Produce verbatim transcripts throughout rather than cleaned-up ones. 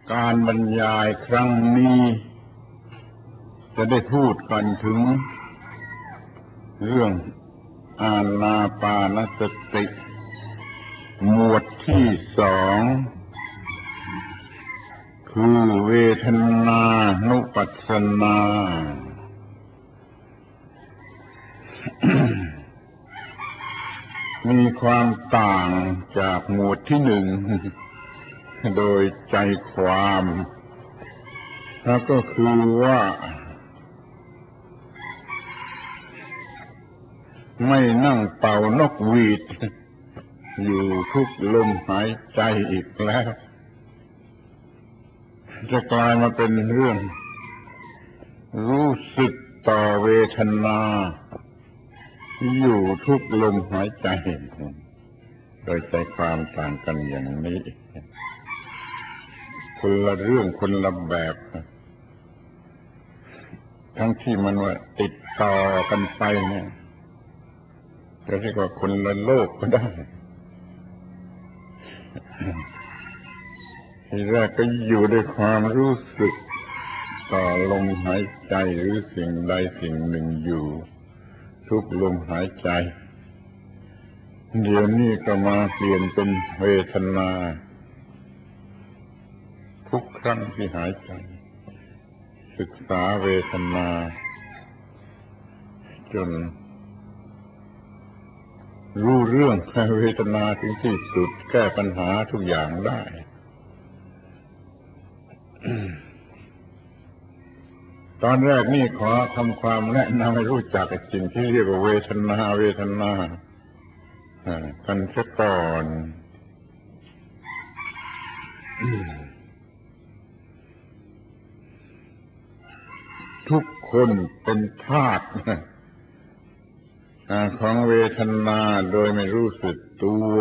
การบรรยายครั้งนี้จะได้พูดกันถึงเรื่องอานาปานสติหมวดที่สองคือเวทนานุปัสสนา มีความต่างจากหมวดที่หนึ่งโดยใจความแล้วก็คือว่าไม่นั่งเป่านกหวีดอยู่ทุกลมหายใจอีกแล้วจะกลายมาเป็นเรื่องรู้สึกต่อเวทนาอยู่ทุกลมหายใจโดยใจความต่างกันอย่างนี้คนละเรื่องคนละแบบทั้งที่มันว่าติดต่อกันไปเนี่ยจะเรียกว่าคนละโลกก็ได้ทีแรกก็อยู่ด้วยความรู้สึกต่อลมหายใจหรือสิ่งใดสิ่งหนึ่งอยู่ทุกลมหายใจเดี๋ยวนี้ก็มาเปลี่ยนเป็นเวทนาทุกครั้งที่หายใจศึกษาเวทนาจนรู้เรื่องเวทนาถึงที่สุดแก้ปัญหาทุกอย่างได้ ตอนแรกนี่ขอทำความแนะนำให้รู้จักสิ่งที่เรียกว่าเวทนาเวทนากันเสียก่อนทุกคนเป็นทาสของเวทนาโดยไม่รู้สึกตัว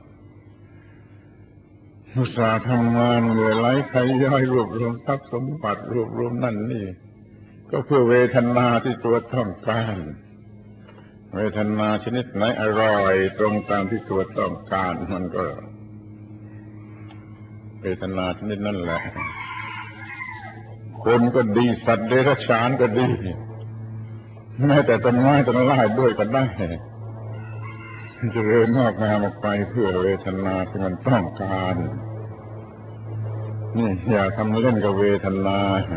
อุตส่าห์ทำงานเหนื่อยไหลไขย่อยรวบรวมทรัพย์สมบัติรวบรวมนั่นนี่ก็เพื่อเวทนาที่ตัวต้องการเวทนาชนิดไหนอร่อยตรงตามที่ตัวต้องการมันก็เวทนาชนิดนั่นแหละคนก็ดีสัตว์เดรัจฉานก็ดีแม้แต่ต้นไม้ต้นไม้ด้วยก็ได้จะเริ่มงอกงามออกไปเพื่อเวทนาที่มันต้องการนี่อย่าทำเล่นกับเวทนา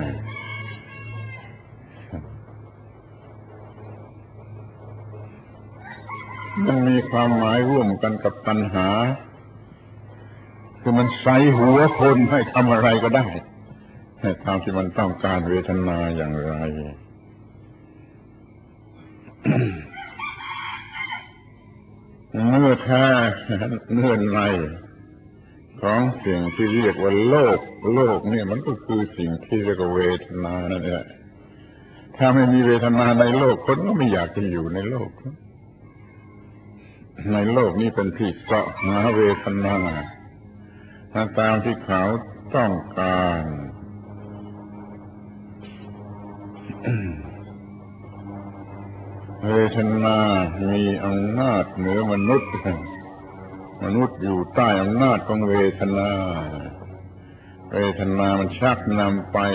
มันมีความหมายร่วมกันกับตัณหาคือมันใส่หัวคนให้ทำอะไรก็ได้ตามที่มันต้องการเวทนาอย่างไรเนื้อแท้เนื้อในของสิ่งที่เรียกว่าโลกโลกเนี่ยมันก็คือสิ่งที่เรียกว่าเวทนานั่นแหละถ้าไม่มีเวทนาในโลกคนก็ไม่อยากจะอยู่ในโลกในโลกนี้เป็นที่เสาะหาเวทนาตามที่เขาต้องการเวทนามีอำนาจเหนือมนุษย์มนุษย์อยู่ใต้อำนาจของเวทนาเวทนามันชักนำไป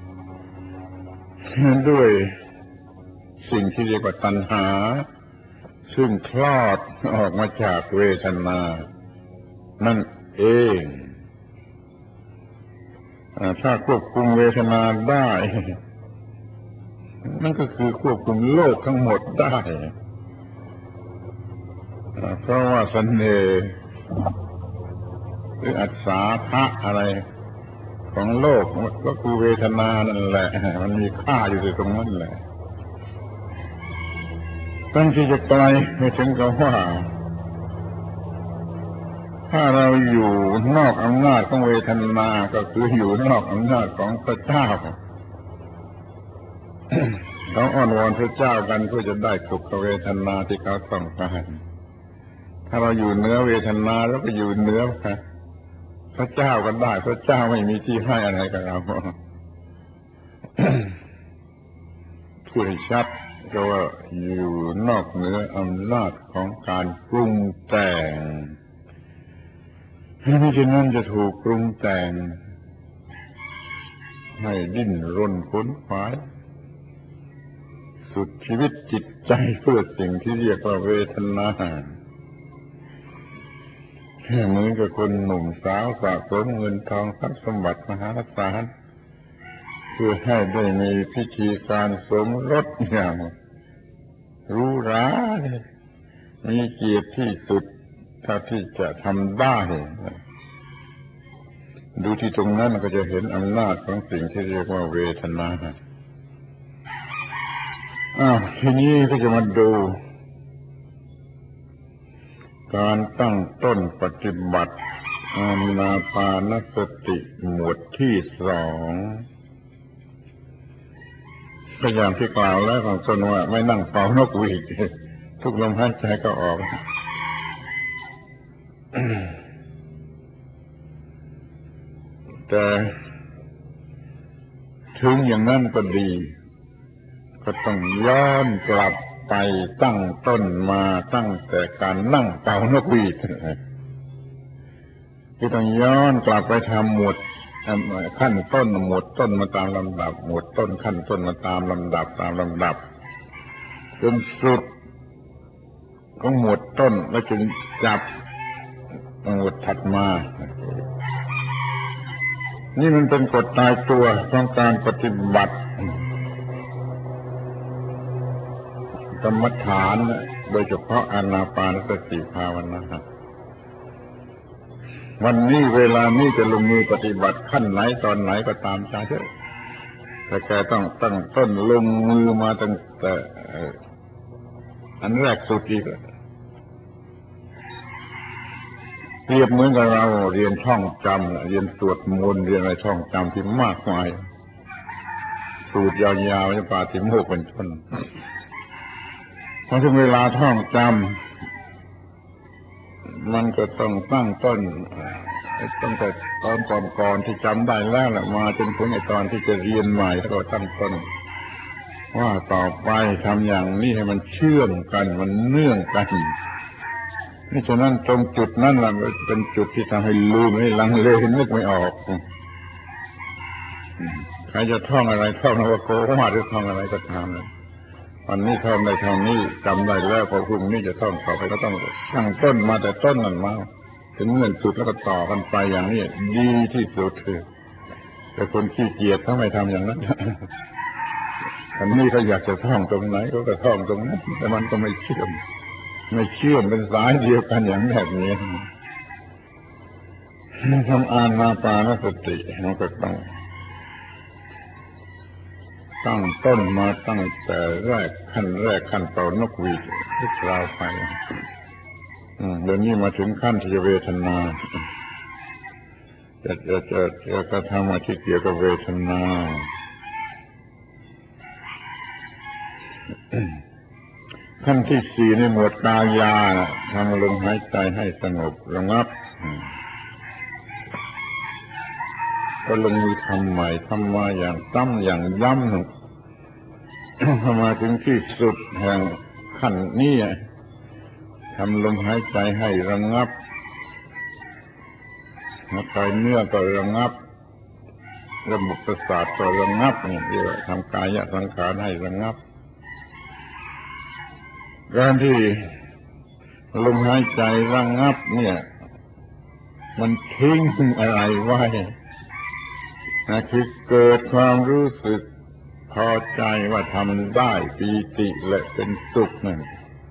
ด้วยสิ่งที่เรียกว่าตัณหาซึ่งคลอดออกมาจากเวทนานั่นเองถ้าควบคุมเวทนาได้นั่นก็คือควบคุมโลกทั้งหมดได้เพราะว่าเสน่ห์หรืออัศทะอะไรของโลกก็คือเวทนานั่นแหละมันมีค่าอยู่ตรงนั้นแหละตั้งที่จะไกลไม่ถึงกับว่าถ้าเราอยู่นอกอำนาจของเวทนาก็คืออยู่นอกอำนาจของพระเจ้าเขาอ้อนวอนพระเจ้ากันเพื่อจะได้สุขเวทนาที่เขาต้องการถ้าเราอยู่เหนือเวทนาแล้วก็อยู่เหนือพระเจ้ากันได้พระเจ้าไม่มีที่ให้อะไรกับเราพูดให้ชัดก็ว่าอยู่นอกเหนืออำนาจของการปรุงแต่งไม่เช่นนั้นจะถูกปรุงแต่งให้ดิ้นรนขวนขวายสุดชีวิตจิตใจเพื่อสิ่งที่เรียกว่าเวทนาเหมือนกับคนหนุ่มสาวสะสมเงินทองทรัพย์สมบัติมหาศาลเพื่อให้ได้มีพิธีการสมรสอย่างหรูหรามีเกียรติที่สุดเท่าที่จะทำได้ดูที่ตรงนั้นก็จะเห็นอำนาจของสิ่งที่เรียกว่าเวทนาอ้าวทีนี้ก็จะมาดูการตั้งต้นปฏิบัติอานาปานสติหมวดที่สองก็อย่างที่กล่าวแล้วของต้นว่าไม่นั่งเป่านกหวีดทุกลมหายใจก็ออกแต่ถึงอย่างนั้นก็ดีก็ต้องย้อนกลับไปตั้งต้นมาตั้งแต่การนั่งเป่านกหวีดที่ต้องย้อนกลับไปทำหมวดขั้นต้นหมวดต้นมาตามลำดับหมวดต้นขั้นต้นมาตามลำดับตามลำดับจนสุดของหมวดต้นแล้วจึงจับหมวดถัดมานี่มันเป็นกฎตายตัวของการปฏิบัติกรรมฐานโดยเฉพาะอานาปานสติภาวนาวันนี้เวลานี้จะลงมือปฏิบัติขั้นไหนตอนไหนก็ตามใจเถอะแต่แกต้องตั้งต้นลงมือมาตั้งแต่อันแรกสุดอีกเปรียบเหมือนกับเราเรียนท่องจำเรียนสวดมนต์เรียนอะไรท่องจำที่มากมายสูตรยาวๆจะปาฏิโมกข์เป็นต้นพอถึงเวลาท่องจำมันก็ต้องตั้งต้นตั้งแต่ตอนก่อนๆที่จำได้แล้วแหละมาจนถึงไอ้ตอนที่จะเรียนใหม่แล้วก็ตั้งต้นว่าต่อไปทำอย่างนี้ให้มันเชื่อมกันมันเนื่องกันนี่ฉะนั้นตรงจุดนั้นแหละเป็นจุดที่ทำให้ลืมให้ลังเลนึกไม่ออกใครจะท่องอะไรท่องนวโกวาหรือท่องอะไรก็ตามวันนี้ท่องได้เท่านี้จำได้แล้วพอพรุ่งนี้จะท่องต่อไปก็ต้องตั้งต้นมาแต่ต้นนั่นมาถึงเงื่อนสุดแล้วก็ต่อกันไปอย่างนี้ดีที่สุดคือแต่คนขี้เกียจเขาไม่ทำอย่างนั้นอันนี้เขาอยากจะท่องตรงไหนก็จะท่องตรงนั้นแต่มันก็ไม่เชื่อมไม่เชื่อมเป็นสายเดียวกันอย่างแบบนี้ทำอานาปานสติมันก็ต้องตั้งต้นมาตั้งแต่แรกขั้นแรกขั้นเป่านกหวีดที่กล่าวไปเดี๋ยวนี้มาถึงขั้นที่เวทนาจะจะจะจะกระทำที่เกี่ยวกับเวทนาขั้นที่สี่ในหมวดกายาทำลมหายใจให้สงบระงับก็ลงมือทำใหม่ทำมาอย่างซ้ำอย่างย้ำพอมาถึงที่สุดแห่งขั้นนี้ทำลมหายใจให้ระงับหัวใจเนื้อก็ระงับระบบประสาทก็ระงับนี่เรียกว่าทำกายสังขารให้ระงับการที่ลมหายใจระงับเนี่ยมันทิ้งอะไรไว้นะคือเกิดความรู้สึกพอใจว่าทำได้ปีติและเป็นสุขนั่น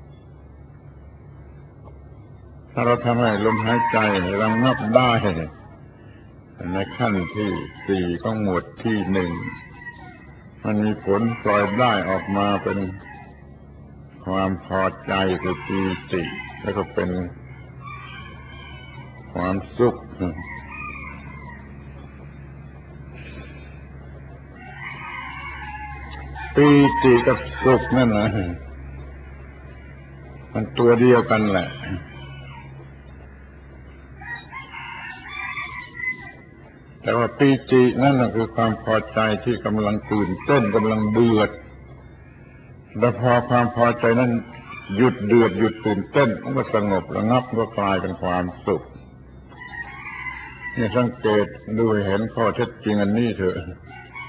ถ้าเราทำให้ลมหายใจระงับได้ในขั้นที่สี่ของหมวดที่หนึ่งมันมีผลปล่อยได้ออกมาเป็นความพอใจคือปีติแล้วก็เป็นความสุขปีติกับสุขนั่นนะมันตัวเดียวกันแหละแต่ว่าปีตินั่นน่ะคือความพอใจที่กำลังตื่นเต้นกำลังเดือดแล้วพอความพอใจนั้นหยุดเดือดหยุดตื่นเต้นมันก็สงบระงับก็กลายเป็นความสุขนี่สังเกตดูเห็นข้อเท็จจริงอันนี้เถอะ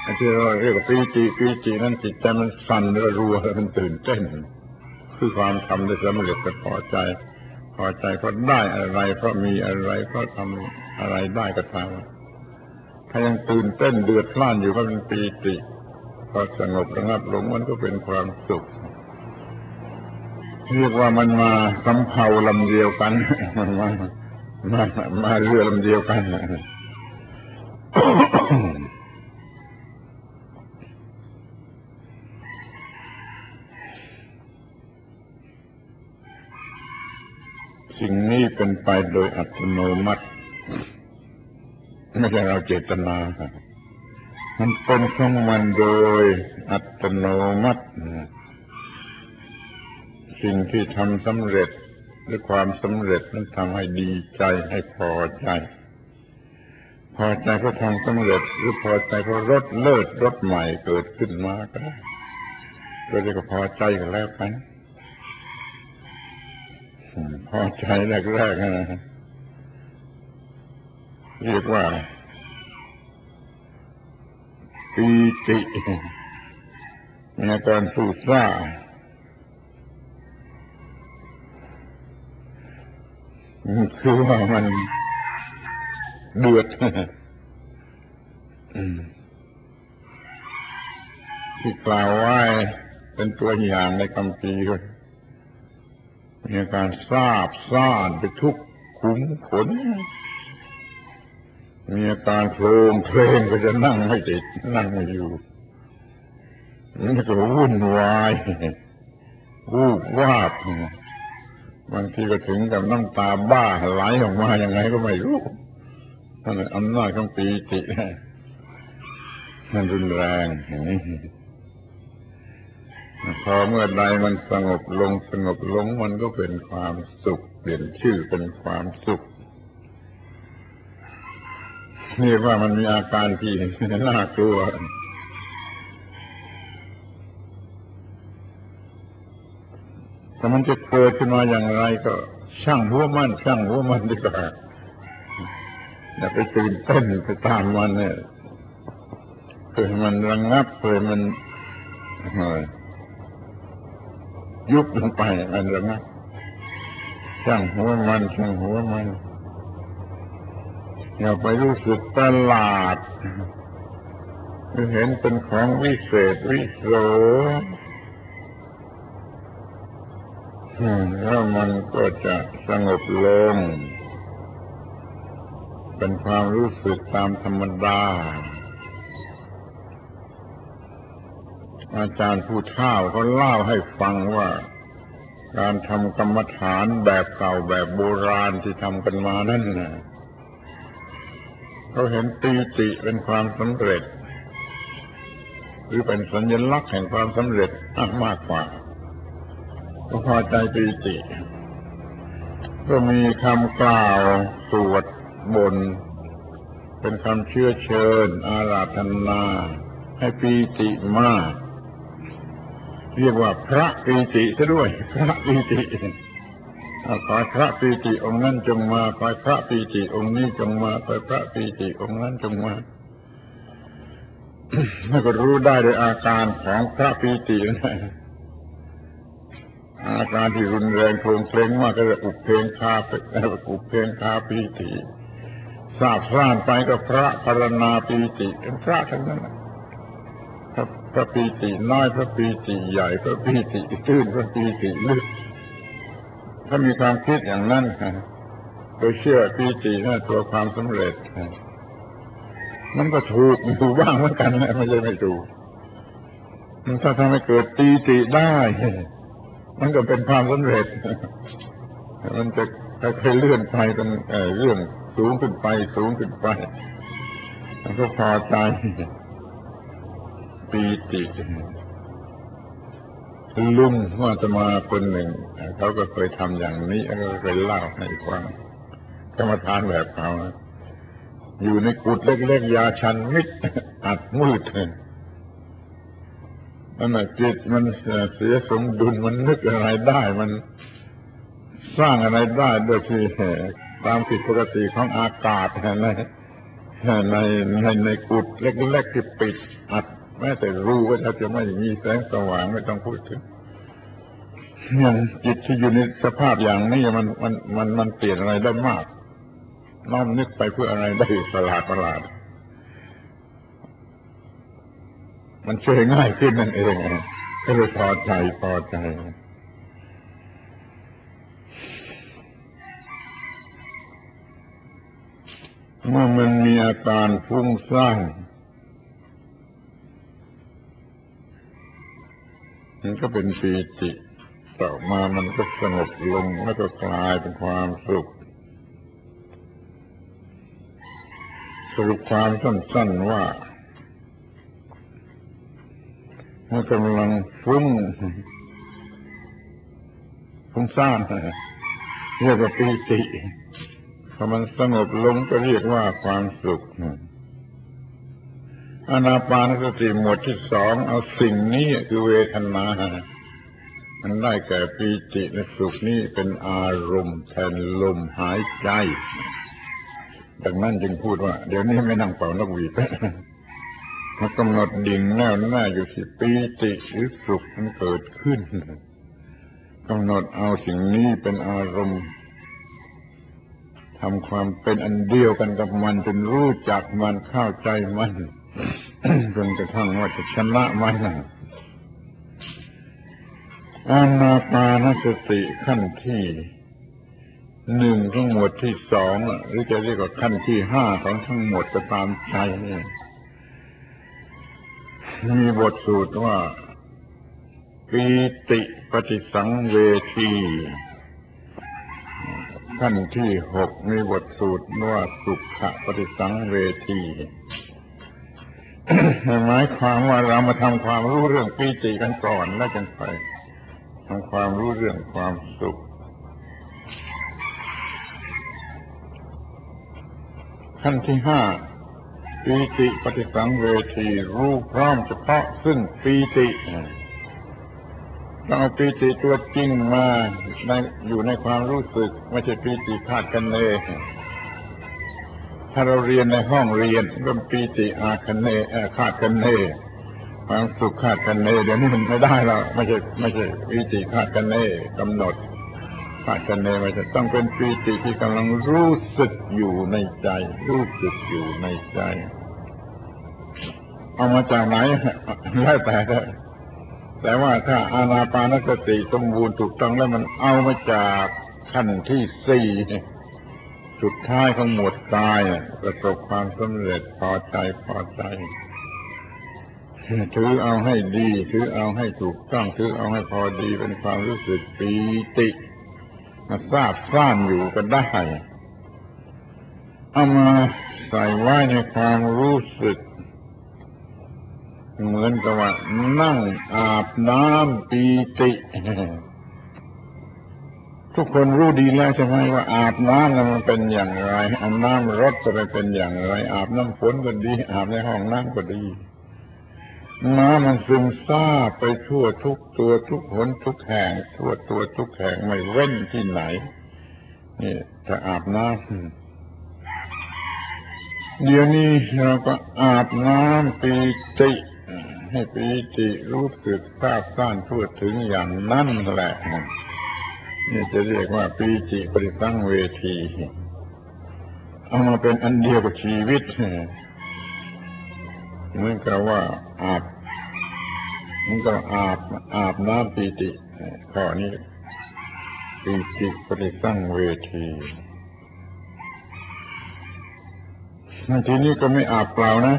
ที่เราเรียกว่าปีติปีตินั้นจิตใจมันสั่นรัวมันตื่นเต้นคือความทำได้สำเร็จก็พอใจพอใจเพราะได้อะไรเพราะมีอะไรเพราะทำอะไรได้ก็ตามถ้ายังตื่นเต้นเดือดพล่านอยู่ก็เป็นปีติพอสงบระงับลงมันก็เป็นความสุขเรียกว่ามันมาสำเภาลำเดียวกันมันมามามาเรือลำเดียวกันสิ่งนี้เป็นไปโดยอัตโนมัติไม่ใช่เราเจตนามันเป็นของมันโดยอัตโนมัติสิ่งที่ทำสำเร็จหรือความสำเร็จนั้นทำให้ดีใจให้พอใจพอใจเพราะทำสำเร็จหรือพอใจเพราะรถเลิศรถใหม่เกิดขึ้นมาก็ได้ก็เรียกว่าพอใจกันแล้วกันพอใจแรกๆนะเรียกว่าปีติมีอาการสู้ซ่าคือว่ามันเดือดที่กล่าวไว้เป็นตัวอย่างในคัมภีร์มีอาการซาบซ่านไปทุกขุมขนมีอาการโครงเพลงก็จะนั่งไม่ติดนั่งไม่อยู่นี่ก็วุ่นวายวูบวาบบางทีก็ถึงกับน้ำตาบ้าไหลออกมาอย่างไรก็ไม่รู้นั่นอำนาจของปีติมันรุนแรงอย่างนี้พอเมื่อใดมันสงบลงสงบลงมันก็เป็นความสุขเปลี่ยนชื่อเป็นความสุขนี่ว่ามันมีอาการที่น่ากลัวแต่มันจะเกิดขึ้นมาอย่างไรก็ช่างหัวมันช่างหัวมันดีกว่าอย่าไปตื่นเต้นไปตามมันเนี่ยเพื่อมันระงับเพื่อมันยุบลงไปมันระงับช่างหัวมันช่างหัวมันอย่าไปรู้สึกประหลาดเห็นเป็นของวิเศษวิโสแล้วมันก็จะสงบลงเป็นความรู้สึกตามธรรมดาอาจารย์ผู้เฒ่าเขาเล่าให้ฟังว่าการทำกรรมฐานแบบเก่าแบบโบราณที่ทำกันมานั่นน่ะเขาเห็นปีติเป็นความสำเร็จหรือเป็นสัญลักษณ์แห่งความสำเร็จมากกว่าก็พอใจปีติก็มีคำกล่าวสวดบนเป็นคำเชื้อเชิญอาราธนาให้ปีติมากเรียกว่าพระปีติซะด้วยพระปีติขอพระปีติองค์นั้นจงมาขอพระปีติองค์นี้จงมาขอพระปีติองค์นั้นจงมาแล้วก็รู้ได้โดยอาการของพระปีตินะอาการที่รุนแรงโครงเคลงมากก็จะอุปเพงคาอุปเพงคาปีติทราบซ่านไปก็พระปรณาปีติเป็นพระทั้งนั้นพระปีติน้อยพระปีติใหญ่พระปีติตื้นพระปีติลึกถ้ามีความคิดอย่างนั้นโดยเชื่อปีตินั่นตัวความสำเร็จมันก็ถูกอยู่บ้างเหมือนกันนะไม่ใช่ไม่ถูกถ้าทำให้เกิดปีติได้มันก็เป็นความสำเร็จมันจะค่อยๆเลื่อนไปเป็นเรื่องสูงขึ้นไปสูงขึ้นไปมันก็พอใจปีติลุงว่าจะมาคนหนึ่งเขาก็เคยทำอย่างนี้ก็เคยเล่าให้ฟังกรรมฐานแบบเขาอยู่ในกุฏเล็กๆยาชันมิดอัดมืดนั่นแหละจิตมันเสียสมดุลมันนึกอะไรได้มันสร้างอะไรได้โดยที่ตามผิดปกติของอากาศอะไรในในในกุฏเล็กๆที่ปิดอัดแม้แต่รูก็ถ้าจะไม่มีแสงสว่างไม่ต้องพูดถึงอย่างจิตที่อยู่ในสภาพอย่างนี้มันมันมันมันเปลี่ยนอะไรได้มากน้อมนึกไปเพื่ออะไรได้ประหลาดประหลาดมันช่วยง่ายขึ้นนั่นเองก็เลยพอใจพอใจเมื่อมันมีอาการฟุ้งซ่านมันก็เป็นปีติต่อมามันก็สงบลงแล้วก็กลายเป็นความสุขสรุปความสั้นๆว่าเมื่อกำลังฟุ้งฟุ้งซ่านเรียกว่าปีติพอมันสงบลงก็เรียกว่าความสุขอานาปานสติหมวดที่สองเอาสิ่งนี้คือเวทนามันได้แก่ปีติและสุขนี้เป็นอารมณ์แทนลมหายใจดังนั้นจึงพูดว่าเดี๋ยวนี้ไม่นั่งเป่านกหวีดมากำหนดดิ่งแน่วแน่อยู่ที่ปีติหรือสุขมันเกิดขึ้นกำหนดเอาสิ่งนี้เป็นอารมณ์ทำความเป็นอันเดียวกันกับมันจนรู้จักมันเข้าใจมันจนกระทั่งว่าจะชนะมันอานาปานสติขั้นที่หนึ่งทั้งหมดที่สองหรือจะเรียกว่าขั้นที่ห้าของทั้งหมดก็ตามใจนี่มีบทสูตรว่าปีติปฏิสังเวทีขั้นที่หกมีบทสูตรว่าสุขปฏิสังเวทีหมายความว่าเรามาทำความรู้เรื่องปีติกันก่อนแล้วจึงไปทำความรู้เรื่องความสุขขั้นที่ห้าปีติปฏิสังเวทีรู้พร้อมเฉพาะซึ่งปีติต้องเอาปีติตัวจริงมาในอยู่ในความรู้สึกไม่ใช่ปีติคาดคะเนถ้าเราเรียนในห้องเรียนก็ปีติอาคะเนคาดคะเนความสุขคาดคะเนเดี๋ยวนี้มันไม่ได้แล้วไม่ใช่ไม่ใช่ปีติคาดคะเนกำหนดคาดคะเนไม่ใช่ต้องเป็นปีติที่กำลังรู้สึกอยู่ในใจรู้สึกอยู่ในใจเอามาจากไหนแล้วแต่แต่ว่าถ้าอานาปานสติสมบูรณ์ถูกต้องแล้วมันเอามาจากขั้นที่สี่สุดท้ายของหมวดกายประสบความสำเร็จพอใจพอใจถือเอาให้ดีถือเอาให้ถูกต้องถือเอาให้พอดีเป็นความรู้สึกปีติมาทราบซ่านอยู่ก็ได้เอามาใส่ไว้ในความรู้สึกเหมือนกับว่านั่งอาบน้ำปีติทุกคนรู้ดีแล้วใช่ไหมว่าอาบน้ำนั้นมันเป็นอย่างไรอาบน้ำรถจะเป็นอย่างไรอาบน้ำฝนก็ดีอาบในห้องน้ำก็ดีน้ำมันซึมซาบไปทั่วทุกตัวทุกหนทุกแห่งทั่วตัวทุกแห่งไม่เว้นที่ไหนนี่ถ้าอาบน้ำเดี๋ยวนี้เราก็อาบน้ำปีติให้ปีติรู้สึกทราบซ่านทั่วถึงอย่างนั้นแหละนี่จะเรียกว่าปีติปฏิสังเวทีเอามาเป็นอันเดียวกับชีวิตเหมือนกับว่าอาบเหมือนกับอาบอาบน้ำปีติข้อนี้ปีติปฏิสังเวทีทีนี้ก็ไม่อาบเปล่านะ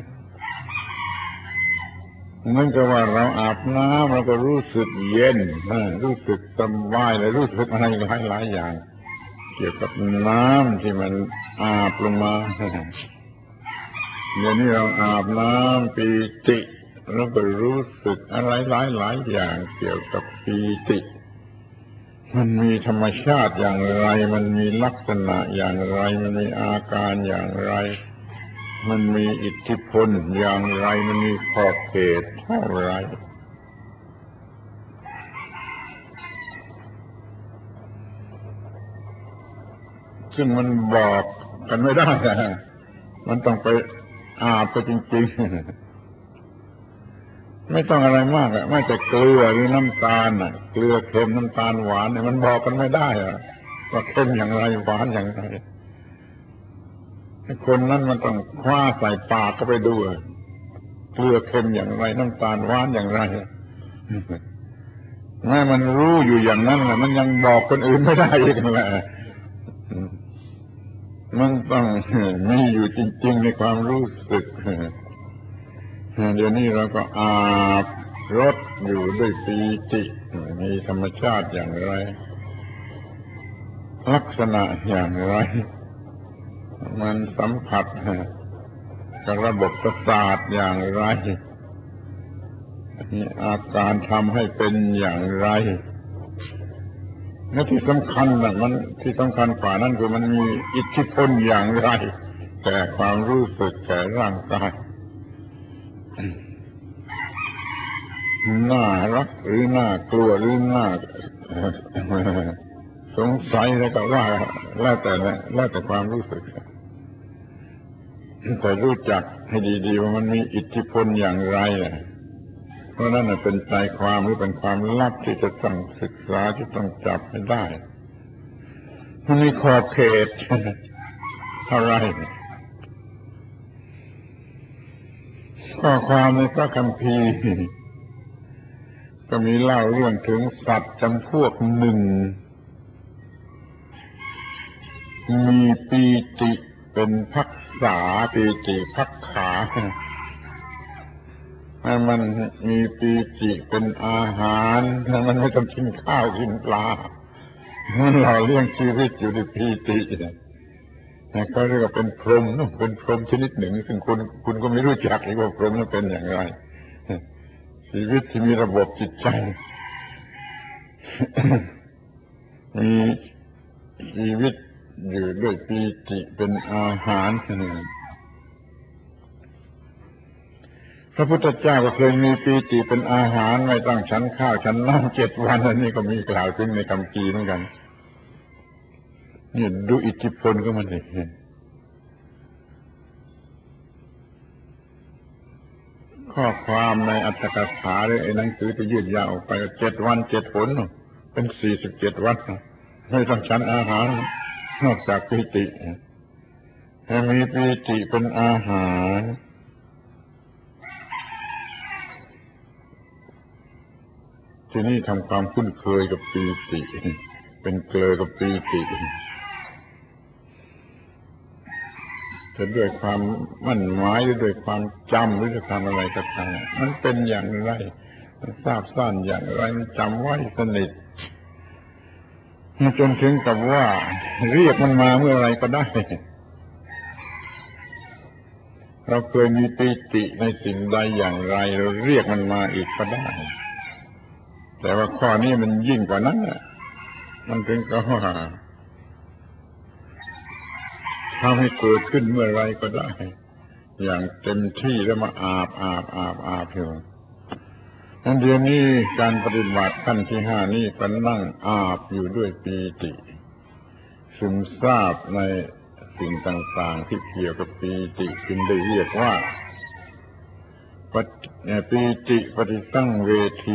เหมือนกับว่าเราอาบน้ำเราก็รู้สึกเย็นรู้สึกสบายและรู้สึกอะไรหลายหลายอย่างเกี่ยวกับน้ำที่มันอาบลงมาเดี๋ยวนี้เราอาบน้ำปีติเราก็รู้สึกอะไรหลายหลายอย่างเกี่ยวกับปีติมันมีธรรมชาติอย่างไรมันมีลักษณะอย่างไรมันมีอาการอย่างไรมันมีอิทธิพลอย่างไรมันมีขอบเขตเท่าไรซึ่งมันบอกกันไม่ได้มันต้องไปอาบไปจริงๆไม่ต้องอะไรมากอ่ะไม่แต่เกลือหรือน้ำตาลอ่ะเกลือเค็มน้ำตาลหวานเนี่ยมันบอกกันไม่ได้อ่ะว่าเค็มอย่างไรหวานอย่างไรคนนั้นมันต้องคว้าใส่ปากก็ไปดูเกลือเค็มอย่างไรน้ำตาลหวานอย่างไรแม้มันรู้อยู่อย่างนั้นแหละมันยังบอกคนอื่นไม่ได้อีกแหละมันต้องมีอยู่จริงๆในความรู้สึกเดี๋ยวนี้เราก็อาบรถอยู่ด้วยปีติมีธรรมชาติอย่างไรลักษณะอย่างไรมันสัมผัสกับระบบประสาทอย่างไรมีอาการทำให้เป็นอย่างไรและที่สำคัญนะมันที่สำคัญกว่านั้นคือมันมีอิทธิพลอย่างไรแก่ความรู้สึกแก่ร่างกายน่ารักหรือน่ากลัวหรือน่าสงสัยแล้วก็ว่าแล้วแต่แล้วแต่ความรู้สึกแต่รู้จักให้ดีๆว่ามันมีอิทธิพลอย่างไรเพราะนั่นเป็นใจความหรือเป็นความลับที่จะต้องศึกษาที่ต้องจับให้ได้มันมีขอบเขตเท่าไรข้อความในพระคัมภีร์ก็มีเล่าเรื่องถึงสัตว์จำพวกหนึ่งมีปีติเป็นภักษาปีติภักขาให้มันมีปีติเป็นอาหารให้มันไม่ต้องกินข้าวกินปลามันหล่อเลี้ยงชีวิตอยู่ในปีติก็เรียกว่าเป็นพรหมเป็นพรหมชนิดหนึ่งซึ่งคุณคุณก็ไม่รู้จักอีกว่าพรหมนั้นเป็นอย่างไรชีวิตที่มีระบบจิตใจมีชีวิตอยู่ด้วยปีติเป็นอาหารพระพุทธเจ้าก็เคยมีปีติเป็นอาหารไม่ต้องฉันข้าวฉันน้ำเจ็ดวันอันนี้ก็มีกล่าวถึงในคัมภีร์เหมือนกันนี่ดูอิทธิพลก็มันเองข้อความในอัตถกถาหรือไอ้หนังสือที่ยืดยาวออกไปเจ็ดวันเจ็ดผลเป็นสี่สิบเจ็ดวันไม่ต้องฉันอาหารนอกจากปีติให้มีปีติเป็นอาหารทีนี้ทำความคุ้นเคยกับปีติเป็นเกลือกับปีติจะด้วยความมั่นหมายหรือด้วยความจำหรือด้วยความอะไรก็ตามมันเป็นอย่างไรมันทราบซ่านอย่างไรมันจำไว้สนิทจนถึงกับว่าเรียกมันมาเมื่อไรก็ได้เราเคยมีปีติในสิ่งใดอย่างไรเราเรียกมันมาอีกก็ได้แต่ว่าข้อนี้มันยิ่งกว่านั้นน่ะมันถึงกับว่าทำให้เกิดขึ้นเมื่อไรก็ได้อย่างเต็มที่แล้วมาอาบอาบอาบอาบอยู่นั่นเดี๋ยวนี้การปฏิบัติขั้นที่ห้านี้ก็นั่งอาบอยู่ด้วยปีติซึมซาบในสิ่งต่างๆที่เกี่ยวกับปีติจึงได้เรียกว่าปีติปฏิสังเวที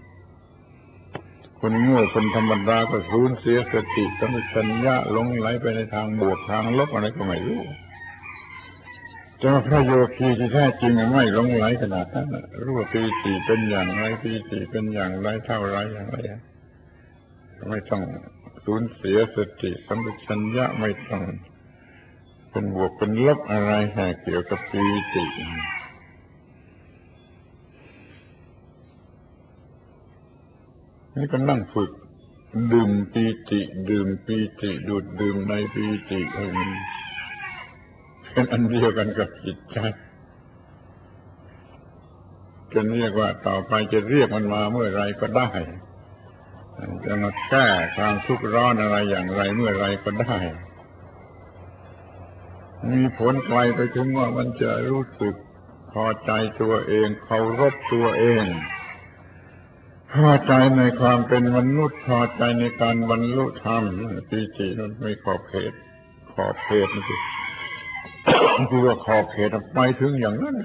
คนโง่คนธรรมดาก็สูญเสียสติสัมปชัญญะหลงไหลไปในทางบวกทางลบอะไรก็ไม่รู้แต่ว่าพระโยคีที่แท้จริงไม่หลงไหลขนาดนั้นรู้ว่าปีติเป็นอย่างไรปีติเป็นอย่างไรเท่าไรอย่างไรไม่ต้องสูญเสียสติสัมปชัญญะไม่ต้องเป็นบวกเป็นลบอะไรเกี่ยวกับปีตินี่ก็นั่งฝึกดื่มปีติดื่มปีติดูดดื่มในปีติให้มันเป็นอันเดียวกันกับจิตใจจะเรียกว่าต่อไปจะเรียกมันมาเมื่อไรก็ได้จะมาแก้ความทุกข์ร้อนอะไรอย่างไรเมื่อไรก็ได้มีผลไกลไปถึงว่ามันจะรู้สึกพอใจตัวเองเคารพตัวเองพอใจในความเป็นมนุษย์พอใจในการบรรลุธรรมปีตินั้นไม่ขอบเขตขอบเขตนี่คือว่าขอบเขตไปถึงอย่างนั้น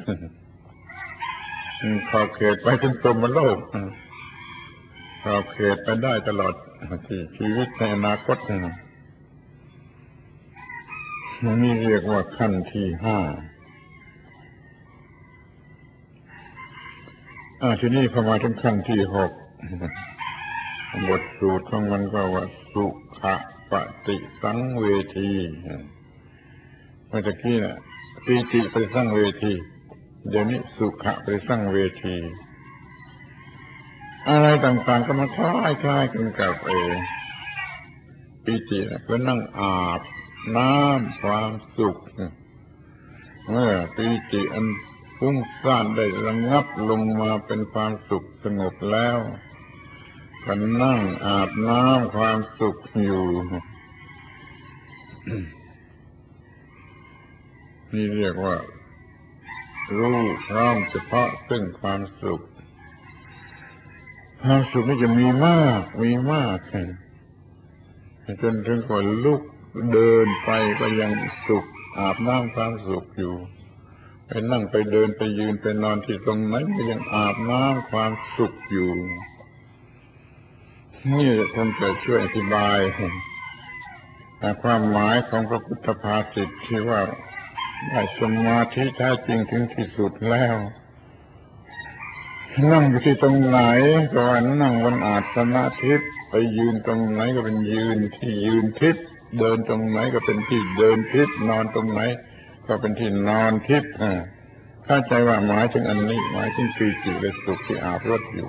ขอบเขตไปถึงพรหมโลกขอบเขตไปได้ตลอดที่ชีวิตในอนาคตนี่เรียกว่าขั้นที่ห้าอ่าทีนี้พอมาถึงขั้นที่หกบทสูตรของมันก็ว่าสุขปฏิสังเวทีเมื่อกี้น่ะปีติปฏิสังเวทีเดี๋ยวนี้สุขปฏิสังเวทีอะไรต่างๆก็มาคล้ายคล้ายกันกับเอปีติก็นั่งอาบน้ำความสุขเมื่อปีติอันฟุ้งซ่านได้ระงับลงมาเป็นความสุขสงบแล้วก็นั่งอาบน้ำความสุขอยู่นี่เรียกว่ารู้พร้อมเฉพาะซึ่งความสุขความสุขนี่จะมีมากมีมากจนถึงก่อนลุกเดินไปก็ยังสุขอาบน้ำความสุขอยู่ไปนั่งไปเดินไปยืนไปนอนที่ตรงไหนก็ยังอาบน้ำความสุขอยู่นี่ท่านจะช่วยอธิบายความหมายของพระพุทธภาษิตที่ว่าได้สมาธิแท้จริงถึงที่สุดแล้วนั่งอยู่ที่ตรงไหนก็ว่านั่งบนอาสนะทิพย์ไปยืนตรงไหนก็เป็นยืนที่ยืนทิพย์เดินตรงไหนก็เป็นที่เดินทิพย์นอนตรงไหนก็เป็นที่นอนทิพย์เข้าใจว่าหมายถึงอันนี้หมายถึงปีติและสุขที่อาบรถอยู่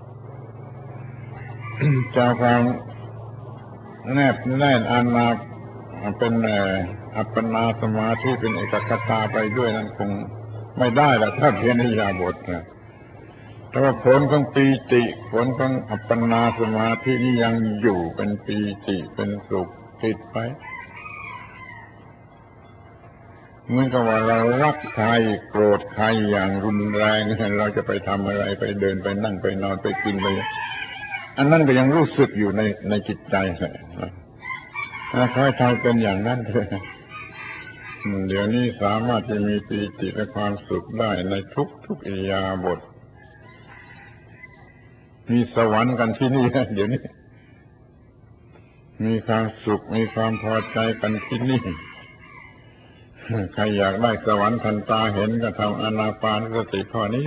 จากความแนบแน่นอานาเป็นอัปปนาสมาธิเป็นเอกคตาไปด้วยนั้นคงไม่ได้ละถ้าเพียรอิริยาบถนะแต่ว่าผลของปีติผลของอัปปนาสมาธินี้ยังอยู่เป็นปีติเป็นสุขติดไปเหมือนกับว่าเรารักใครโกรธใครอย่างรุนแรงเราจะไปทำอะไรไปเดินไปนั่งไปนอนไปกินไปอันนั้นก็ยังรู้สึกอยู่ในในจิตใจถ้าใครทำเป็นอย่างนั้นเถอะเดี๋ยวนี้สามารถจะมีปีติและความสุขได้ในทุกทุกอิริยาบถมีสวรรค์กันที่นี่เดี๋ยวนี้มีความสุขมีความพอใจกันที่นี่ใครอยากได้สวรรค์ทันตาเห็นก็ทำอานาปานสติข้อนี้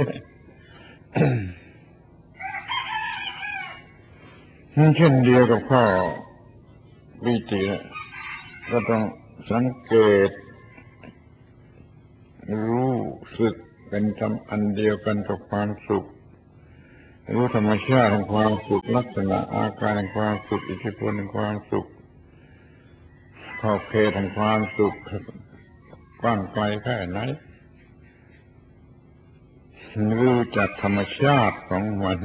เช่นเดียวกับข้อปีติก็ต้องสังเกตรู้สึกเป็นทำอันเดียวกันกับความสุขรู้ธรรมชาติของความสุขลักษณะอาการของความสุขอิทธิพลของความสุขขอบเขตของความสุขกว้างไกลแค่ไหนรู้จักธรรมชาติของมัน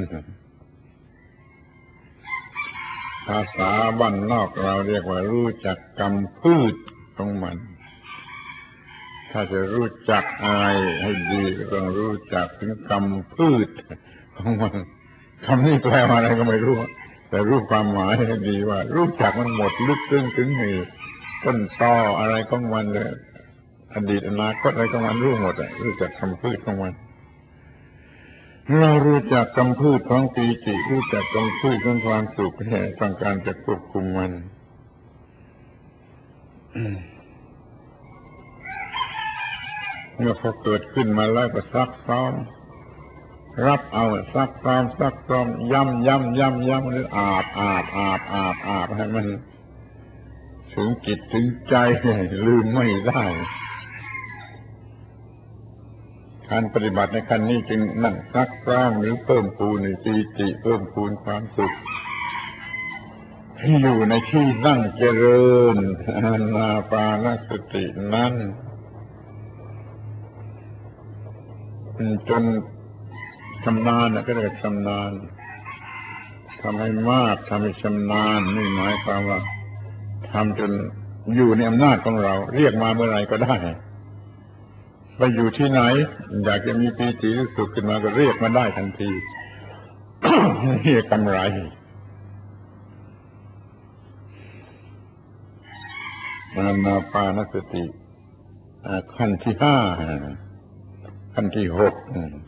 ภาษาบ้านนอกเราเรียกว่ารู้จักกรรมพืชของมันถ้าจะรู้จักอะไรให้ดีก็ต้องรู้จักถึงกรรมพืชของมันคำนี้แปลว่าอะไรก็ไม่รู้แต่รู้ความหมายให้ดีว่ารู้จักมันหมดลึกซึ้งถึงนี่ต้นตออะไรของมันเลยอดีตอนาคตอะไรของมันรู้หมดอ่ะรู้จักกรรมพืชของมันเรารู้จักกรรมพืชของปีติรู้จักกรรมพืชของความสุขเนี่ยต้องการจะควบคุมมันเมื่อพอเกิดขึ้นมาแล้วก็ซักซ้อมรับเอาซักซ้อมซักซ้อมย้ำย้ำย้ำย้ำหรืออาบอาบอาบอาบอาบให้มันถึงจิตถึงใจลืมไม่ได้การปฏิบัติในขั้นนี้จึงนั่งซักซ้อมหรือเพิ่มพูนในปีติเพิ่มพูนความสุขที่อยู่ในที่นั่งเจริญอานาปานสตินั้นจนชำนาญนะก็เรียกชำนาญทำให้มากทำให้ชำนาญนี่หมายความว่าทำจนอยู่ในอำนาจของเราเรียกมาเมื่อไรก็ได้ไปอยู่ที่ไหนอยากจะมีปีติหรือสุขขึ้นมาก็เรียกมาได้ทันที นี่กำไรอานาปานสติขั้นที่ห้าขั้นที่หก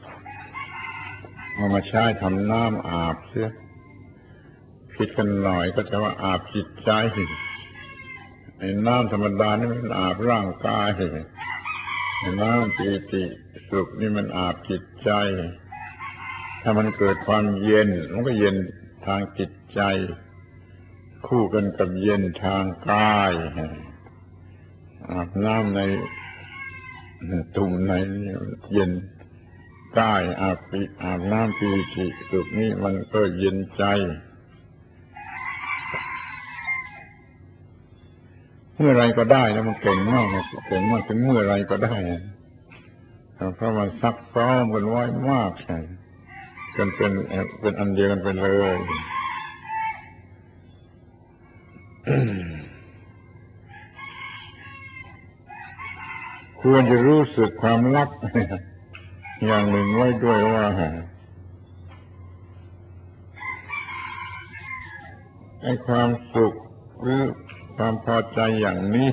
เอามาใช้ทำน้ำอาบเสียผิดกันหน่อยก็จะว่าอาบจิตใจไอ้น้ำธรรมดานี่มันอาบร่างกายไอ้น้ำปีติสุขนี่มันอาบจิตใจถ้ามันเกิดความเย็นมันก็เย็นทางจิตใจคู่กันกับเย็นทางกายอาบน้ำในตุ่มในเย็นกายอาบปีอาบน้ำปีติสุขนี่มันก็เย็นใจเมื่อไรก็ได้แล้วมันเก่งมากเก่งมากถึงเมื่อไรก็ได้เพราะมันซักซ้อมกันไว้มากใช่กันเป็นเป็นอันเดียวกันไปเลยควรจะรู้สึกความลับอย่างหนึ่งไว้ด้วยว่าไอ้ความสุขหรือความพอใจอย่างนี้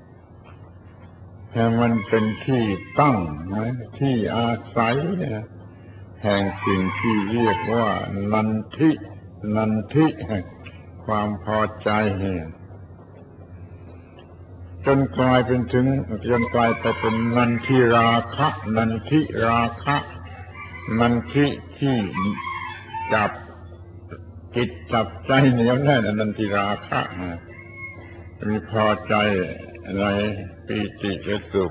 แต่มันเป็นที่ตั้งที่อาศัยแห่งสิ่งที่เรียกว่านันทินันทิความพอใจจนกลายเป็นถึงจนกลายไปเป็นนันทิราคะนันทิราคะนันทิที่จับจิตจับใจเหนียวแน่นนันทิราคะมีพอใจในปีติและสุข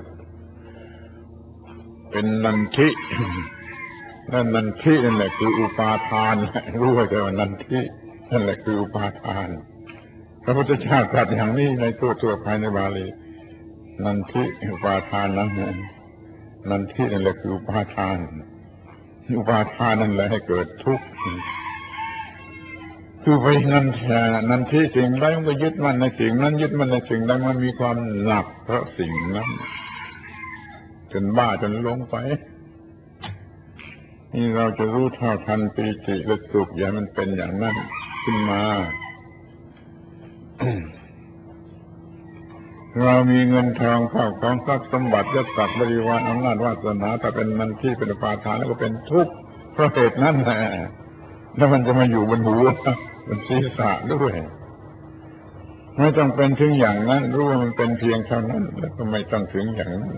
เป็นนันทินั่นนันทินั่นแหละคืออุปาทานรู้ไว้แต่ว่านันทินั่นแหละคืออุปาทานพระพุทธเจ้าตรัสอย่างนี้ในตัวตัวภายในบาลีนันทิอุปาทานนั้นนันทินั่นแหละคืออุปาทานอุปาทานนั่นแหละให้เกิดทุกข์คือไปนันทานันทิสิ่งใดมันก็ยึดมั่นในสิ่งนั้นยึดมั่นในสิ่งใดมันมีความหนักเพราะสิ่งนั้นจนบ้าจนหลงไปนี่เราจะรู้เท่าทันปีติและสุขอย่ามันเป็นอย่างนั้นขึ้นมา เรามีเงินทองเข้าของทรัพย์สมบัติยศศักดิ์บริวารอำนาจวาสนาถ้าเป็นนันทิเป็นอุปาทานแล้วก็เป็นทุกข์เพราะเหตุนั้นแหละแล้วมันจะมาอยู่บนหัวบนศีรษะด้วยไม่ต้องเป็นถึงอย่างนั้นรู้ว่ามันเป็นเพียงเท่านั้นแล้วก็ไม่ต้องถึงอย่างนั้น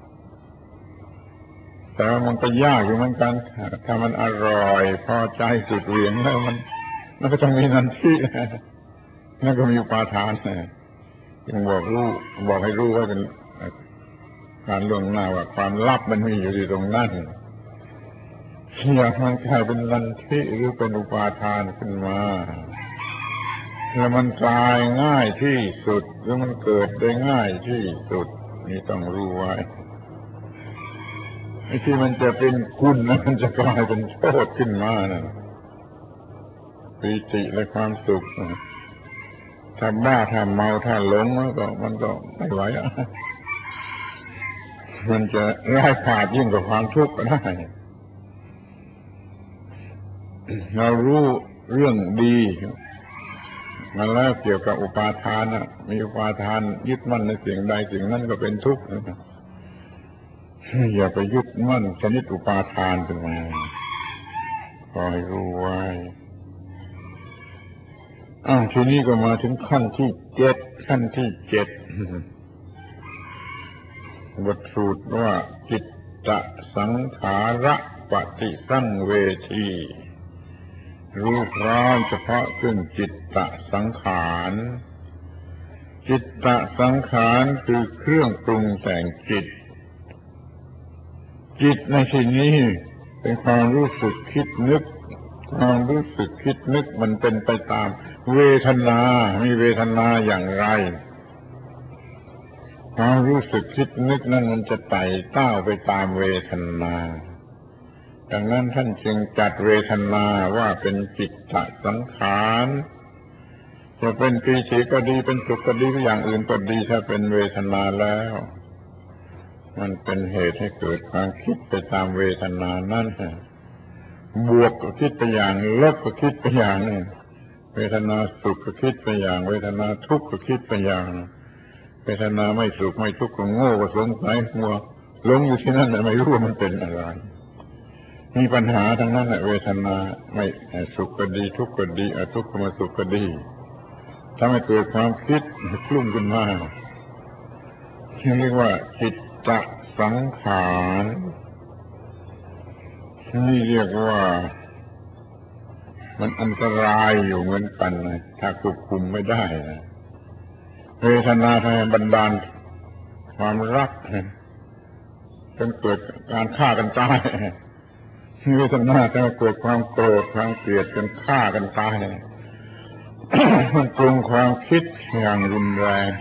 แต่มันก็ยากอยู่เหมือนกันถ้ามันอร่อยพอใจสุดเหวี่ยงแล้วมันมันก็ต้องมีนันทินั่นก็มีอุปาทานจึงบอกรู้บอกให้รู้ว่าเป็นการล่วงหน้าว่าความลับมันมีอยู่ที่ตรงนั้นอยากมันกลายเป็นนันทิหรือเป็นอุปาทานขึ้นมาแล้วมันกลายง่ายที่สุดหรือมันเกิดได้ง่ายที่สุดนี่ต้องรู้ไว้ไอ้ที่มันจะเป็นคุณนะมันจะกลายเป็นโทษขึ้นมานะปีติและความสุขถ้าบ้าถ้าเมาถ้าหลงมันก็มันก็ไม่ไหวอ่ะมันจะร้ายกาจยิ่งกว่าความทุกข์ก็ได้เรารู้เรื่องดีมาแล้วเกี่ยวกับอุปาทานนะมีอุปาทานยึดมั่นในสิ่งใดสิ่งนั้นก็เป็นทุกข์อย่าไปยึดมั่นชนิดอุปาทานขึ้นมาขอให้รู้ไว้อ้าวทีนี้ก็มาถึงขั้นที่เจ็ดขั้นที่เจ็ดบทสูตรว่าจิตตสังขาระปฏิสังเวทีรู้พร้อมเฉพาะซึ่งจิตตสังขารจิตตสังขารคือเครื่องปรุงแต่งจิตจิตในที่นี้เป็นความรู้สึกคิดนึกความรู้สึกคิดนึกมันเป็นไปตามเวทนามีเวทนาอย่างไรความรู้สึกคิดนึกนั้นมันจะไต่เต้าไปตามเวทนาดังนั้นท่านจึงจัดเวทนาว่าเป็นจิตตสังขารจะเป็นปีติก็ดีเป็นสุขก็ดีอย่างอื่นก็ดีถ้าเป็นเวทนาแล้วมันเป็นเหตุให้เกิดความคิดไปตามเวทนานั้นบวกก็คิดไปอย่างลบก็คิดไปอย่างนึงเวทนาสุขก็คิดไปอย่างเวทนาทุกข์ก็คิดไปอย่างเวทนาไม่สุขไม่ทุกข์ก็โง่ก็สงสัยมัวหลงอยู่ที่นั่นแต่ไม่รู้ว่ามันเป็นอะไรมีปัญหาทั้งนั้นแหละเวทนาไม่สุขก็ดีทุกข์ก็ดีอทุกขมสุขก็ดีทำให้เกิดความคิดคลุ้มขึ้นมาที่เรียกว่าจิตตสังขารนี่เรียกว่ามันอันตรายอยู่เหมือนกันนะถ้าควบคุมไม่ได้นะเวทนาทำให้บันดาลความรักจนเกิดการฆ่ากันตายเวทนาทำให้เกิดความโกรธความเกลียดจนฆ่ากันตายมันปรุงความคิดอย่างรุนแรง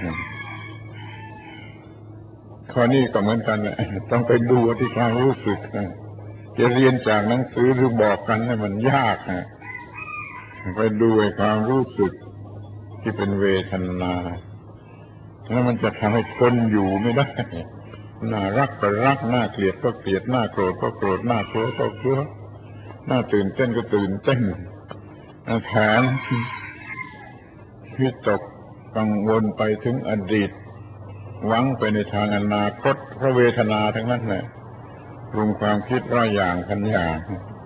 ข้อนี้ก็เหมือนกันแหละต้องไปดูที่ความรู้สึกจะเรียนจากหนังสือหรือบอกกันให้มันยากนะไปดูไอ้ความรู้สึกที่เป็นเวทนาแล้วมันจะทำให้คนอยู่ไม่ได้น่ารักก็รักน่าเกลียดก็เกลียดน่าโกรธก็โกรธน่ากลัวก็กลัวน่าตื่นเต้นก็ตื่นเต้นแถมวิตกกังวลไปถึงอดีตหวังไปในทางอนาคตเพราะเวทนาทั้งนั้นแหละปรุงความคิดร้อยอย่างพันอย่าง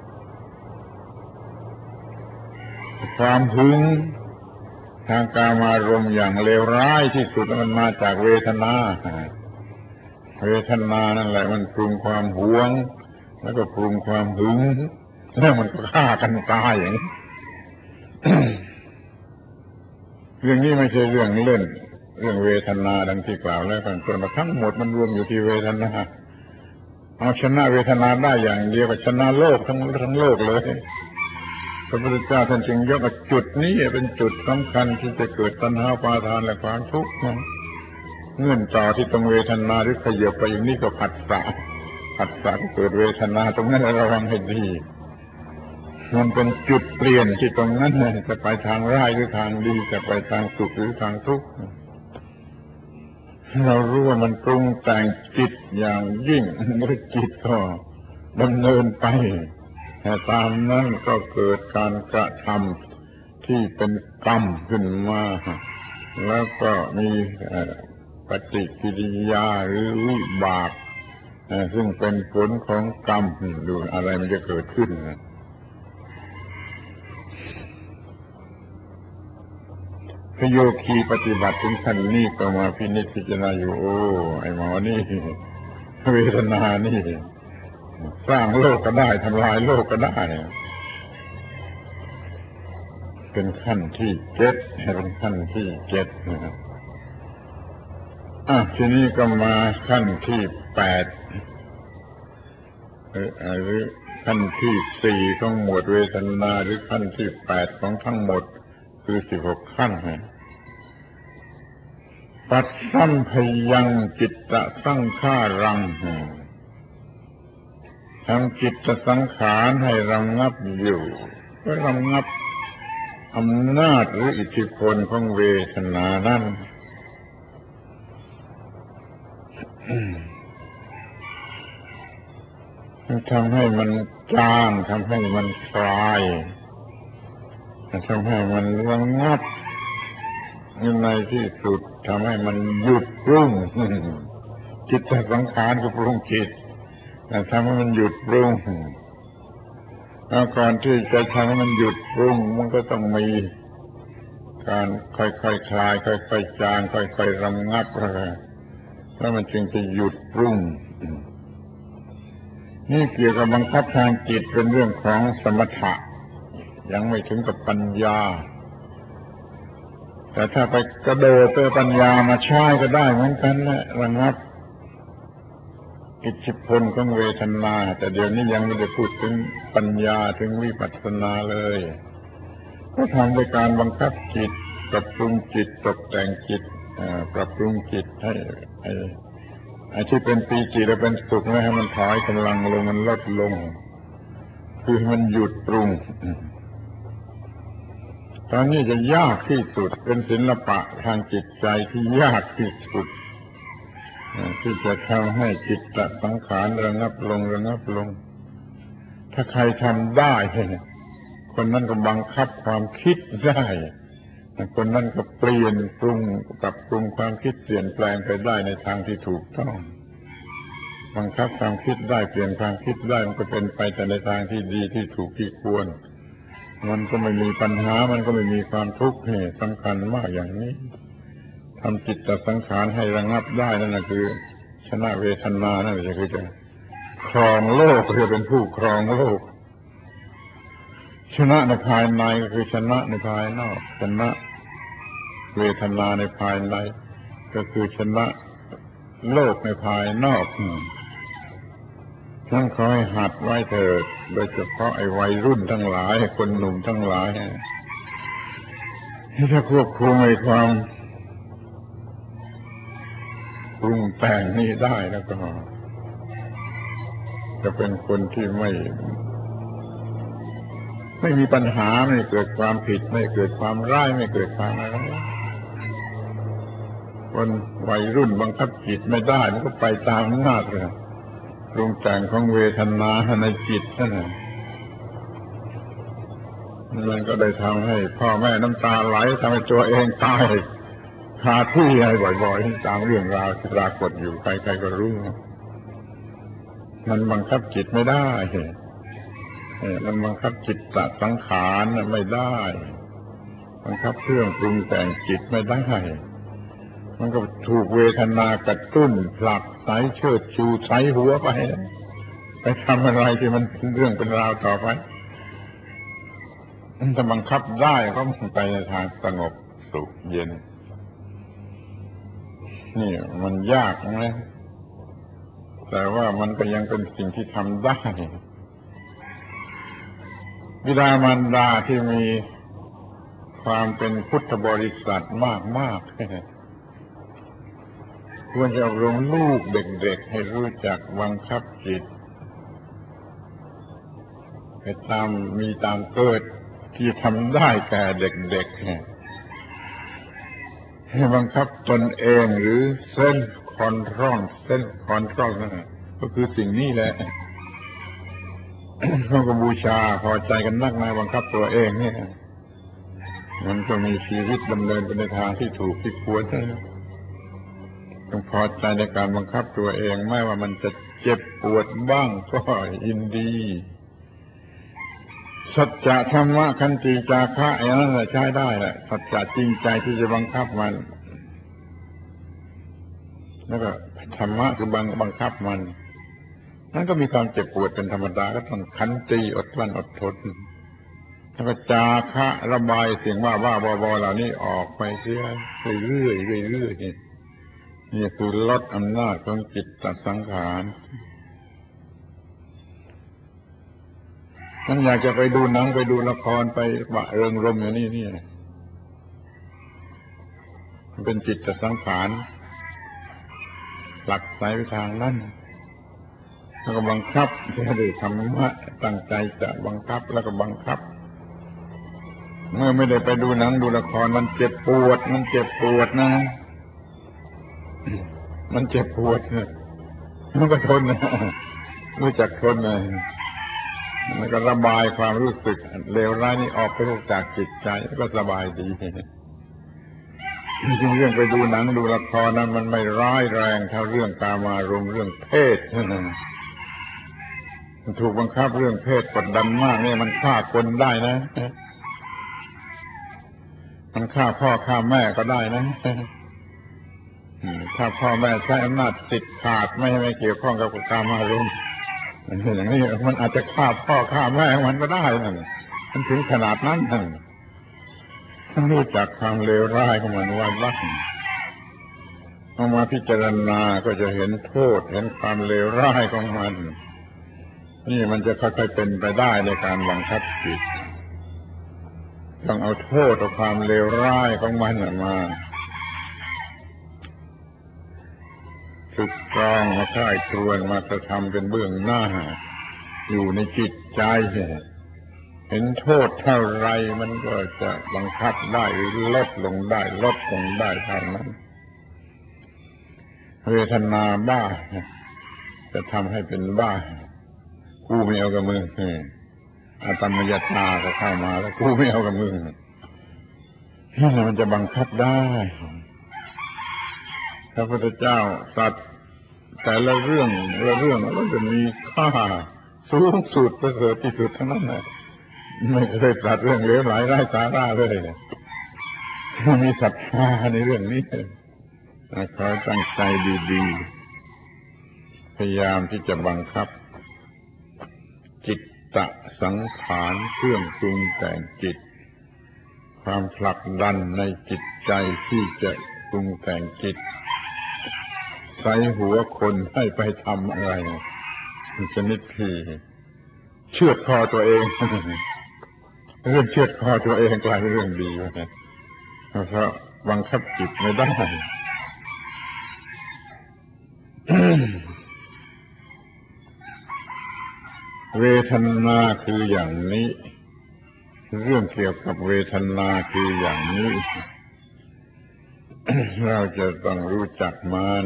ความหึงทางกามารมณ์อย่างเลวร้ายที่สุดมันมาจากเวทนาเวทนานั่นแหละมันปรุงความหวงแล้วก็ปรุงความหึงแล้วมันก็ฆ่ากันตายอย่างนี้ เรื่องนี้ไม่ใช่เรื่องเล่นเรื่องเวทนาดังที่กล่าวแล้วกันส่วนทั้งหมดมันรวมอยู่ที่เวทนาเอาชนะเวทนาได้อย่างเดียวก็ชนะโลกทั้งทั้งโลกเลยพระพุทธเจ้าท่านจึงยกจุดนี้เป็นจุดสำคัญที่จะเกิดตัณหาอุปาทานและความทุกข์เงื่อนต่อที่ตรงเวทนาหรือขยับไปอย่างนี้ก็ผัสสะผัสสะก็เกิดเวทนาตรงนั้นระวังให้ดีมันเป็นจุดเปลี่ยนที่ตรงนั้นจะไปทางร้ายหรือทางดีจะไปทางสุขหรือทางทุกข์เรารู้ว่ามันปรุงแต่งจิตอย่างยิ่งเมื่อจิตก็ดำเนินไปแต่ตามนั้นก็เกิดการกระทำที่เป็นกรรมขึ้นมาแล้วก็มีปฏิกิริยาหรือวิบากซึ่งเป็นผลของกรรมดูอะไรมันจะเกิดขึ้นพระโยคีปฏิบัติถึงขั้นนี้ก็มาพินิจพิจารณาอยู่โอ้ไอ้หมอนี่เวทนานี่สร้างโลกก็ได้ทำลายโลกก็ได้เป็นขั้นที่เจ็ดเป็นขั้นที่เจ็ดนะครับอ่ะทีนี้ก็มาขั้นที่แปดหรือขั้นที่สี่ของหมวดเวทนาหรือขั้นที่แปดของทั้งหมดคือสิบหกขั้นปัสสัมภยังจิตตสังขารังทำจิตสังขารให้ระงับอยู่ก็ระงับอำนาจหรืออิทธิพลของเวทนานั้นทำให้มันจางทำให้มันคลายทำให้มันระงับในที่สุดทำให้มันหยุดปรุงจิตสังขารก็ปรุงจิตแต่ทำให้มันหยุดปรุงแล้วก่อนที่จะทำให้มันหยุดปรุงมันก็ต้องมีการค่อยๆ ค, คลายค่อยๆจางค่อยๆระงับแล้วมันจึงจะหยุดปรุงนี่เกี่ยวกับบังคับทางจิตเป็นเรื่องของสมถะยังไม่ถึงกับปัญญาแต่ถ้าไปกระโดดตัวปัญญามาใช้ก็ได้เหมือนกันนะระงับอิทธิพลของเวทนาแต่เดี๋ยวนี้ยังไม่ได้พูดถึงปัญญาถึงวิปัสสนาเลยก็ทำโดยการบังคับจิตปรับปรุงจิตตกแต่งจิตปรับปรุงจิตให้ไอ้ไอ้ที่เป็นปีติและเป็นสุขไม่ให้มันถอยกำลังลงมันลดลงคือมันหยุดปรุงตอนนี้จะยากที่สุดเป็นศิลปะทางจิตใจที่ยากที่สุดที่จะทำให้จิตสังขารระงับลงระงับลงถ้าใครทำได้คนนั้นก็บังคับความคิดได้คนนั้นก็เปลี่ยนปรุงปรับปรุงความคิดเปลี่ยนแปลงไปได้ในทางที่ถูกต้องบังคับความคิดได้เปลี่ยนความคิดได้มันก็เป็นไปแต่ในทางที่ดีที่ถูกที่ควรมันก็ไม่มีปัญหามันก็ไม่มีความทุกข์นี่สำคัญมากอย่างนี้ทำจิตตสังขารให้ระงับได้นั่นแหละคือชนะเวทนานั่นแหละคือจะครองโลกคือเป็นผู้ครองโลกชนะในภายในก็คือชนะในภายนอกชนะเวทนาในภายในก็คือชนะโลกในภายนอกท่านขอให้หัดไว้เถิดโดยเฉพาะไอ้วัยรุ่นทั้งหลายคนหนุ่มทั้งหลายที่จะควบคุมไอ้ความปรุงแต่งนี้ได้แล้วก็จะเป็นคนที่ไม่ไม่มีปัญหาไม่เกิดความผิดไม่เกิดความร้ายไม่เกิดความอะไรคนวัยรุ่นบังคับจิตไม่ได้มันก็ไปตามอำนาจเลยปรุงแต่งของเวทนาในจิตนั่นแหละมันก็ได้ทำให้พ่อแม่น้ำตาไหลทำให้ตัวเองตายคาที่ให้บ่อยๆตามเรื่องราวที่ปรากฏอยู่ใครๆก็รู้มันบังคับจิตไม่ได้มันบังคับจิตตสังขารไม่ได้บังคับเครื่องปรุงแต่งจิตไม่ได้มันก็ถูกเวทนากระตุ้นผลักไสเชิดชูไสหัวไปไปทำอะไรที่มันเป็นเรื่องเป็นราวต่อไปมันจะบังคับได้ก็ไปในทางสงบสุขเย็นนี่มันยากนะแต่ว่ามันก็ยังเป็นสิ่งที่ทำได้บิดามารดาที่มีความเป็นพุทธบริษัทมากๆควรจะอบรมลูกเด็กๆให้รู้จักบังคับจิตให้ตามมีตามเกิดที่ทำได้แก่เด็กๆให้บังคับตนเองหรือเส้นคอนโทรลเส้นคอนโทรลนั่นก็คือสิ่งนี้แหละเขาก็บูชาพอใจกันนักนะบังคับตัวเองเนี่ยมันก็มีชีวิตดำเนินไปในทางที่ถูกที่ควรต้องพอใจในการบังคับตัวเองแม้ว่ามันจะเจ็บปวดบ้างก็ยินดีสัจจะธรรมะขันติจาคะอย่างนั้นใช้ได้แหละสัจจะจริงใจที่จะบังคับมันแล้วก็ธรรมะคือบังบังคับมันนั่นก็มีความเจ็บปวดเป็นธรรมดาก็ต้องขันติอดกลั้นอดทนแล้วก็จาคะระบายสิ่งว่าว่าบอๆเหล่านี้ออกไปเสียเรื่อยๆเรื่อยๆนี่คือลดอำนาจของจิตตสังขารท่านอยากจะไปดูหนังไปดูละครไปบะเริงรมอย่างนี้นี่มันเป็นจิตตสังขารหลักสายไปทางนั้นแล้วก็บังคับจะได้ธรรมะตั้งใจจะบังคับแล้วก็บังคับเมื่อไม่ได้ไปดูหนังดูละครมันเจ็บปวดมันเจ็บปวดนะมันเจ็บปวดมันก็ทนนะรู้จักทนเลยมันก็ระบายความรู้สึกเลวร้ายนี้ออกไปจากจิตใจก็สบายดีจริงๆเรื่องไปดูหนังดูละครนั้นมันไม่ร้ายแรงเท่าเรื่องกามารมณ์เรื่องเพศมันถูกบังคับเรื่องเพศกดดันมากเนี่ยมันฆ่าคนได้นะมันฆ่าพ่อฆ่าแม่ก็ได้นะถ้าพ่อแม่ใช้อำนาจติดขาดไม่ให้ไม่เกี่ยวข้องกับกามารมณ์อย่างนี้มันอาจจะฆ่าพ่อฆ่าแม่มันก็ได้นั่นมันถึงขนาดนั้นนั่นต้องรู้จักความเลวร้ายของมันว่าบ้างเอามาพิจารณาก็จะเห็นโทษเห็นความเลวร้ายของมันนี่มันจะค่อยๆเป็นไปได้ในการบังคับจิตต้องเอาโทษเอาความเลวร้ายของมันมาฝึกกรองมาค่ายครวนมากระทำเป็นเบื้องหน้าอยู่ในจิตใจเห็นโทษเท่าไรมันก็จะบังคับได้หรือลดลงได้ลดลงได้เท่านั้นเวทนาบ้าจะทำให้เป็นบ้ากูไม่เอากับมึงอาตมยตาก็เข้ามาแล้วกูไม่เอากับมึงมันจะบังคับได้พระพุทธเจ้าตรัสแต่ละเรื่องละเรื่องมันจะมีค่าสูงสุดประเสริฐที่สุดทั้งนั้นแหละไม่เคยตรัสเรื่องเลวไหลไร้สาระเลยมีศรัทธาในเรื่องนี้ขอตั้งใจดีๆพยายามที่จะบังคับจิตตสังขารเครื่องปรุงแต่งจิตความผลักดันในจิตใจที่จะปรุงแต่งจิตใส่หัวคนให้ไปทำอะไรชนิดที่เชือดคอตัวเองเรื่องเชือดคอตัวเองกลายเป็นเรื่องดีนะเพราะบังคับจิตไม่ได้ เวทนาคืออย่างนี้เรื่องเกี่ยวกับเวทนาคืออย่างนี้ เราจะต้องรู้จักมัน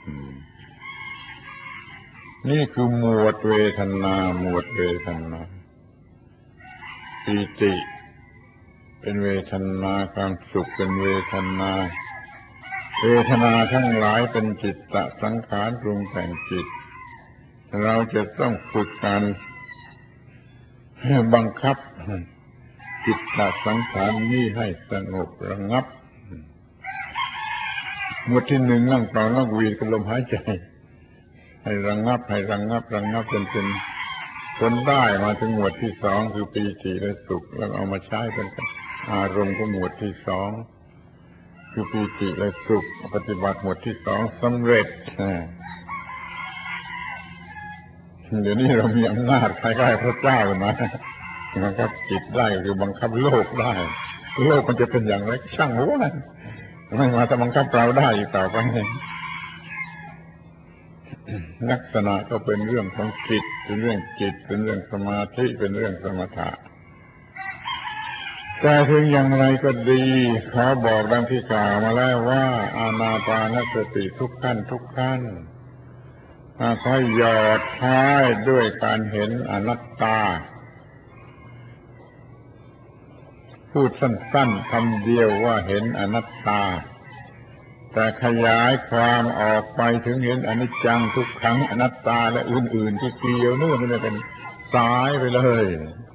นี่คือหมวดเวทนาหมวดเวทนาปีติเป็นเวทนาความสุขเป็นเวทนาเวทนาทั้งหลายเป็นจิตตสังขารปรุงแต่งจิตเราจะต้องฝึกการบังคับจิตตสังขารนี้ให้สงบระงับหมวดที่หนึ่งนั่งเป่านกหวีดกับลมหายใจให้ระงับให้ระงับระงับจนเป็นผลได้มาถึงหมวดที่สองคือปีติและสุขแล้วเอามาใช้เป็นอารมณ์ของหมวดที่สองคือปีติและสุขปฏิบัติหมวดที่สองสำเร็จเดี๋ยวนี้เรามีอำนาจคล้ายๆพระเจ้ามาบังคับจิตได้คือบังคับโลกได้โลกมันจะเป็นอย่างไรช่างหัวมันไม่มาจะบังคับเราได้อีกต่อไปลักษณะก็เป็นเรื่องของจิตเป็นเรื่องจิตเป็นเรื่องสมาธิเป็นเรื่องสมถะแต่ถึงอย่างไรก็ดีขอบอกดังที่กล่าวมาแล้วว่าอานาปานสติทุกขั้นทุกขั้นค่อยหยอดท้ายด้วยการเห็นอนัตตาพูดสั้นๆคำเดียวว่าเห็นอนัตตาแต่ขยายความออกไปถึงเห็นอนิจจังทุกขังอนัตตาและอื่นๆที่เกี่ยวเนื่องมันเป็นสายไปเลย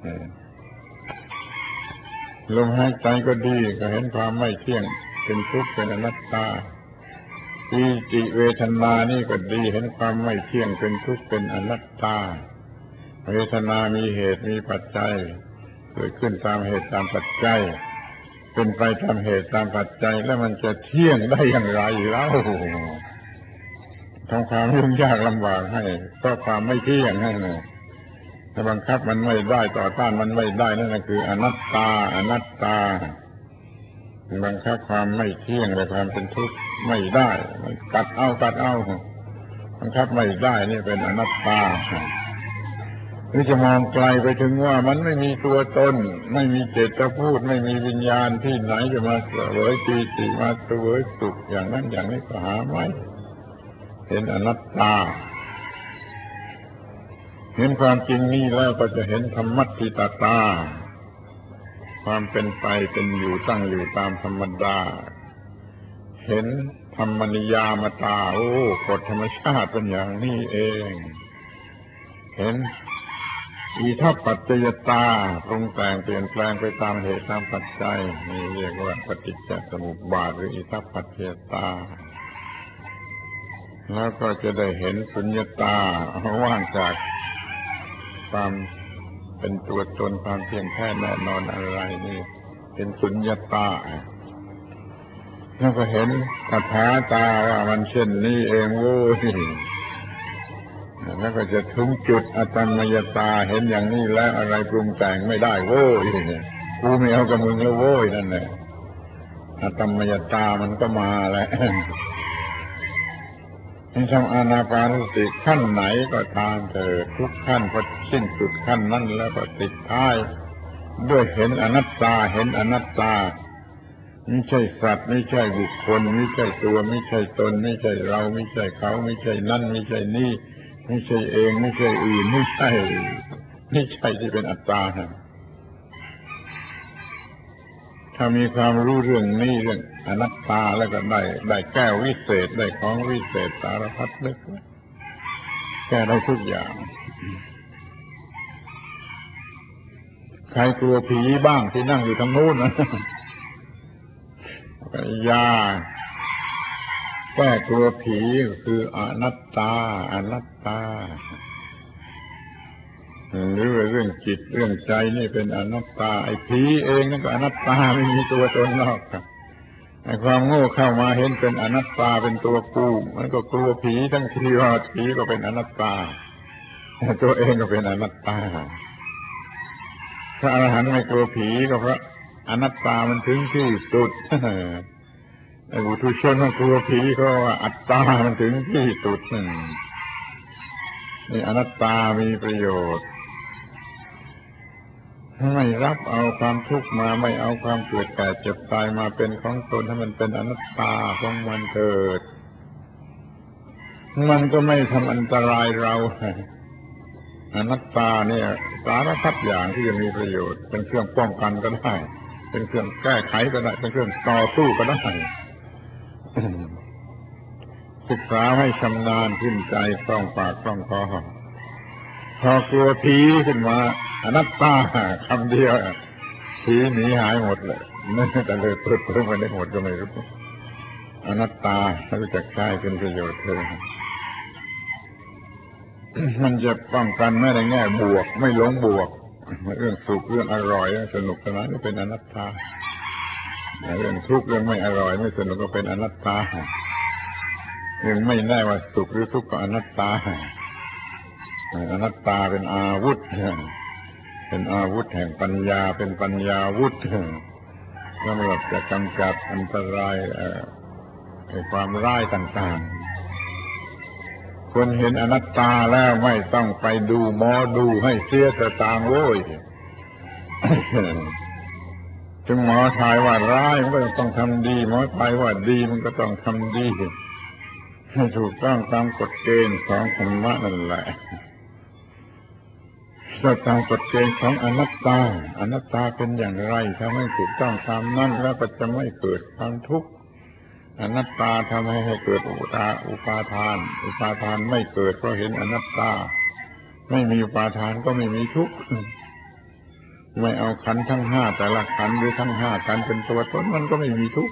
ลมหายใจก็ดีก็เห็นความไม่เที่ยงเป็นทุกข์เป็นอนัตตาปีติเวทนานี่ก็ดีเห็นความไม่เที่ยงเป็นทุกข์เป็นอนัตตาเวทนามีเหตุมีปัจจัยเกิดขึ้นตามเหตุตามปัจจัยเป็นไปตามเหตุตามปัจจัยแล้วมันจะเที่ยงได้อย่างไรเล่าทำความยุ่งยากลำบากให้เพราะความไม่เที่ยงให้นะถ้าบังคับมันไม่ได้ต่อต้านมันไม่ได้นั่นคืออนัตตาอนัตตาบังคับความไม่เที่ยงและความเป็นทุกข์ไม่ได้ตัดเอาตัดเอาบังคับไม่ได้นี่เป็นอนัตตาหรือจะมองไกลไปถึงว่ามันไม่มีตัวตนไม่มีเจตพูดไม่มีวิญญาณที่ไหนจะมาเสวยปีติมาเสวยสุขอย่างนั้นอย่างนี้ก็หาไม่เห็นอนัตตาเห็นความจริงนี้แล้วก็จะเห็นธรรมัตถิตตาความเป็นไปเป็นอยู่ตั้งอยู่ตามธรรมดาเห็นธรรมนิยามตาโอ้กฎธรรมชาติเป็นอย่างนี้เองเห็นอิทัปปัจจยตาปรุงแต่งเปลี่ยนแปลงไปตามเหตุตามปัจจัยนี่เรียกว่าปฏิจจสมุปบาทหรืออิทัปปัจจยตาแล้วก็จะได้เห็นสุญญตาว่างจากความเป็นตัวตนความเที่ยงแท้แน่นอนอะไรนี่เป็นสุญญตาแล้วก็เห็นคาถาตาว่ามันเช่นนี้เองโว้ยแล้วก็จะถึงจุดอตมยตาเห็นอย่างนี้แล้วอะไรปรุงแต่งไม่ได้โว้ยกูไม่เอากับมึงแล้วโว้ยนั่นแหละอตมยตามันก็มาแล้วที่ทำอานาปานสติขั้นไหนก็ตามเถิดทุกขั้นพอสิ้นสุดขั้นนั้นแล้วก็ติดท้ายด้วยเห็นอนัตตาเห็นอนัตตาไม่ใช่สัตว์ไม่ใช่บุคคลไม่ใช่ตัวไม่ใช่ตนไม่ใช่เราไม่ใช่เขาไม่ใช่นั่นไม่ใช่นี่ไม่ใช่เองไม่ใช่อื่นไม่ใช่ไม่ใช่ที่เป็นอัตตาถ้ามีความรู้เรื่องนี้เรื่องอนัตตาแล้วก็ได้ได้แก้ววิเศษได้ของวิเศษสารพัดนึกแก้ได้ทุกอย่างใครกลัวผีบ้างที่นั่งอยู่ทางโน้นนะยาแก้กลัวผีคืออนัตตาอนัตตาหรือว่าเรื่องจิตเรื่องใจนี่เป็นอนัตตาไอ้ผีเองนั่นก็อนัตตาไม่มีตัวตนนอกครับไอ้ความโง่เข้ามาเห็นเป็นอนัตตาเป็นตัวกูมันก็กลัวผีทั้งที่ว่าผีก็เป็นอนัตตาตัวเองก็เป็นอนัตตาถ้าอรหันต์ไม่กลัวผีก็เพราะอนัตตามันถึงที่สุดไอ้บุตุชนมันกลัวผีเพราะว่าอัตตามันถึงที่สุดนี่อนัตตามีประโยชน์ไม่รับเอาความทุกข์มาไม่เอาความเกิดแก่เจ็บตายมาเป็นของตนให้มันเป็นอนัตตาของมันเกิดมันก็ไม่ทำอันตรายเราอนัตตาเนี่ยสารพัดอย่างที่จะมีประโยชน์เป็นเครื่องป้องกันก็ได้เป็นเครื่องแก้ไขก็ได้เป็นเครื่องต่อสู้ก็ได้ศึกษาให้ชำนาญขึ้นใจคล่องปากคล่องคอพอกลัวผีขึ้นมาอนัตตาคำเดียวผีหนีหายหมดเลยแต่เลยเปิดเผยมาได้หมดก็ไม่รู้อนัตตาไม่รู้จักใช้เป็นประโยชน์เลยมันจะป้องกันไม่ได้แง่บวกไม่หลงบวกเรื่องสุขเรื่องอร่อยสนุกสนานก็เป็นอนัตตาเรื่องทุกข์เรื่องไม่อร่อยไม่สนุกก็เป็นอนัตตาเรื่องไม่แน่ว่าสุขหรือทุกข์ก็อนัตตาอนัตตาเป็นอาวุธเป็นอาวุธแห่งปัญญาเป็นปัญญาวุธสำหรับจะกำจัดอันตรายความร้ายต่างๆคนเห็นอนัตตาแล้วไม่ต้องไปดูหมอดูให้เสียสตางค์โว้ยถึงหมอทายว่าร้ายมันก็ต้องทำดีหมอทายว่าดีมันก็ต้องทำดีให้ถูกต้องตามกฎเกณฑ์ของธรรมะนั่นแหละถ้าตามกฎเกณฑ์ของอนัตตาอนัตตาเป็นอย่างไรถ้าไม่ถูกต้องตามนั้นแล้วก็จะไม่เกิดความทุกข์อนัตตาทำให้ให้เกิดอุปาอุปาทานอุปาทานไม่เกิดเพราะเห็นอนัตตาไม่มีอุปาทานก็ไม่มีทุกข์ไม่เอาขันธ์ทั้งห้าแต่ละขันธ์หรือทั้งห้าขันธ์เป็นตัวตนมันก็ไม่มีทุกข์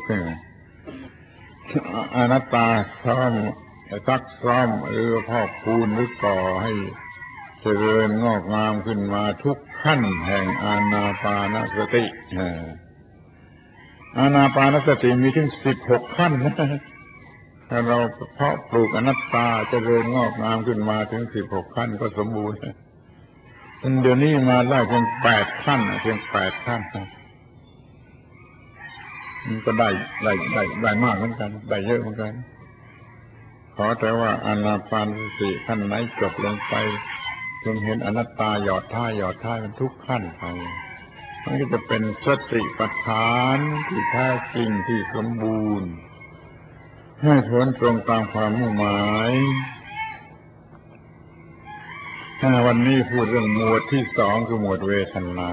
อนัตตาซ้อมซักซ้อมหรือพอกพูนหรือก่อให้เจริญงอกงามขึ้นมาทุกขั้นแห่งอานาปานสติอานาปานสติมีถึงสิบหกขั้นนะถ้าเราเพาะปลูกอนัตตาเจริญงอกงามขึ้นมาถึงสิบหกขั้นก็สมบูรณ์เดี๋ยวนี้มาได้เพียงแปดขั้นเพียงแปดขั้นมันก็ได้ได้ได้ได้มากเหมือนกันได้เยอะเหมือนกันขอแต่ว่าอานาปานสติขั้นไหนจบลงไปจนเห็นอนัตตาหยอดท่าหยอดท่ามันทุกขั้นไปมันก็จะเป็นสติปัฏฐานที่แท้จริงที่สมบูรณ์ให้ผลตรงตามความมุ่งหมายถ้าวันนี้พูดเรื่องหมวดที่สองคือหมวดเวทนา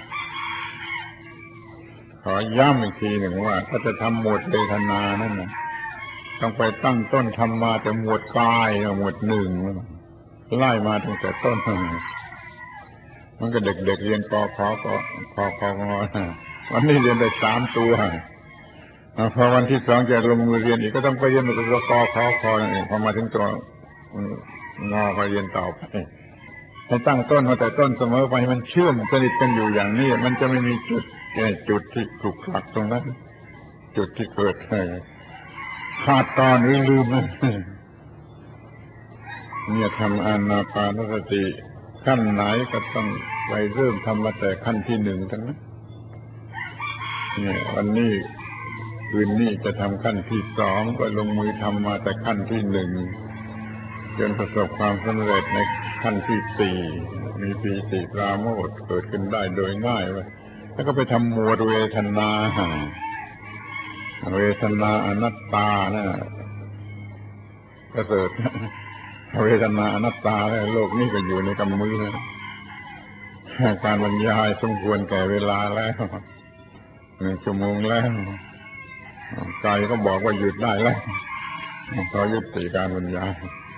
ขอย้ำอีกทีหนึ่งว่าถ้าจะทำหมวดเวทนานั่นนะต้องไปตั้งต้นทำมาแต่หมวดกายหมวดหนึ่งไล่มาตั้งแต่ต้นมันก็เด็กๆเรียนกอขอก็คอคองอวันนี้เรียนได้สามตัวพอวันที่สองจะลงมือเรียนอีกก็ต้องไปเรียนตัวกอขอคอนั่นเองพอมาถึงตัวงอไปเรียนต่อไปให้ตั้งต้นมาแต่ต้นเสมอไปมันเชื่อมสนิทกันอยู่อย่างนี้มันจะไม่มีจุดจุดที่ขลุกขลักตรงนั้นจุดที่เกิดขาดตอนหรือลืมเนี่ยทำอานาปานสติขั้นไหนก็ต้องไปเริ่มทำมาแต่ขั้นที่หนึ่งทั้งนั้นเนี่ยวันนี้คืนนี้จะทำขั้นที่สองก็ลงมือทำมาแต่ขั้นที่หนึ่งจนประสบความสำเร็จในขั้นที่สี่มีปีติปราโมทย์เกิดขึ้นได้โดยง่ายเลยแล้วก็ไปทำหมวดเวทนาเวทนาอนัตตานะประเสริฐเวทนาอนัตตาแล้วโลกนี้ก็อยู่ในกำมือการบรรยายสมควรแก่เวลาแล้วหนึ่งชั่วโมงแล้วใจก็บอกว่าหยุดได้แล้วขอยุติการบรรยาย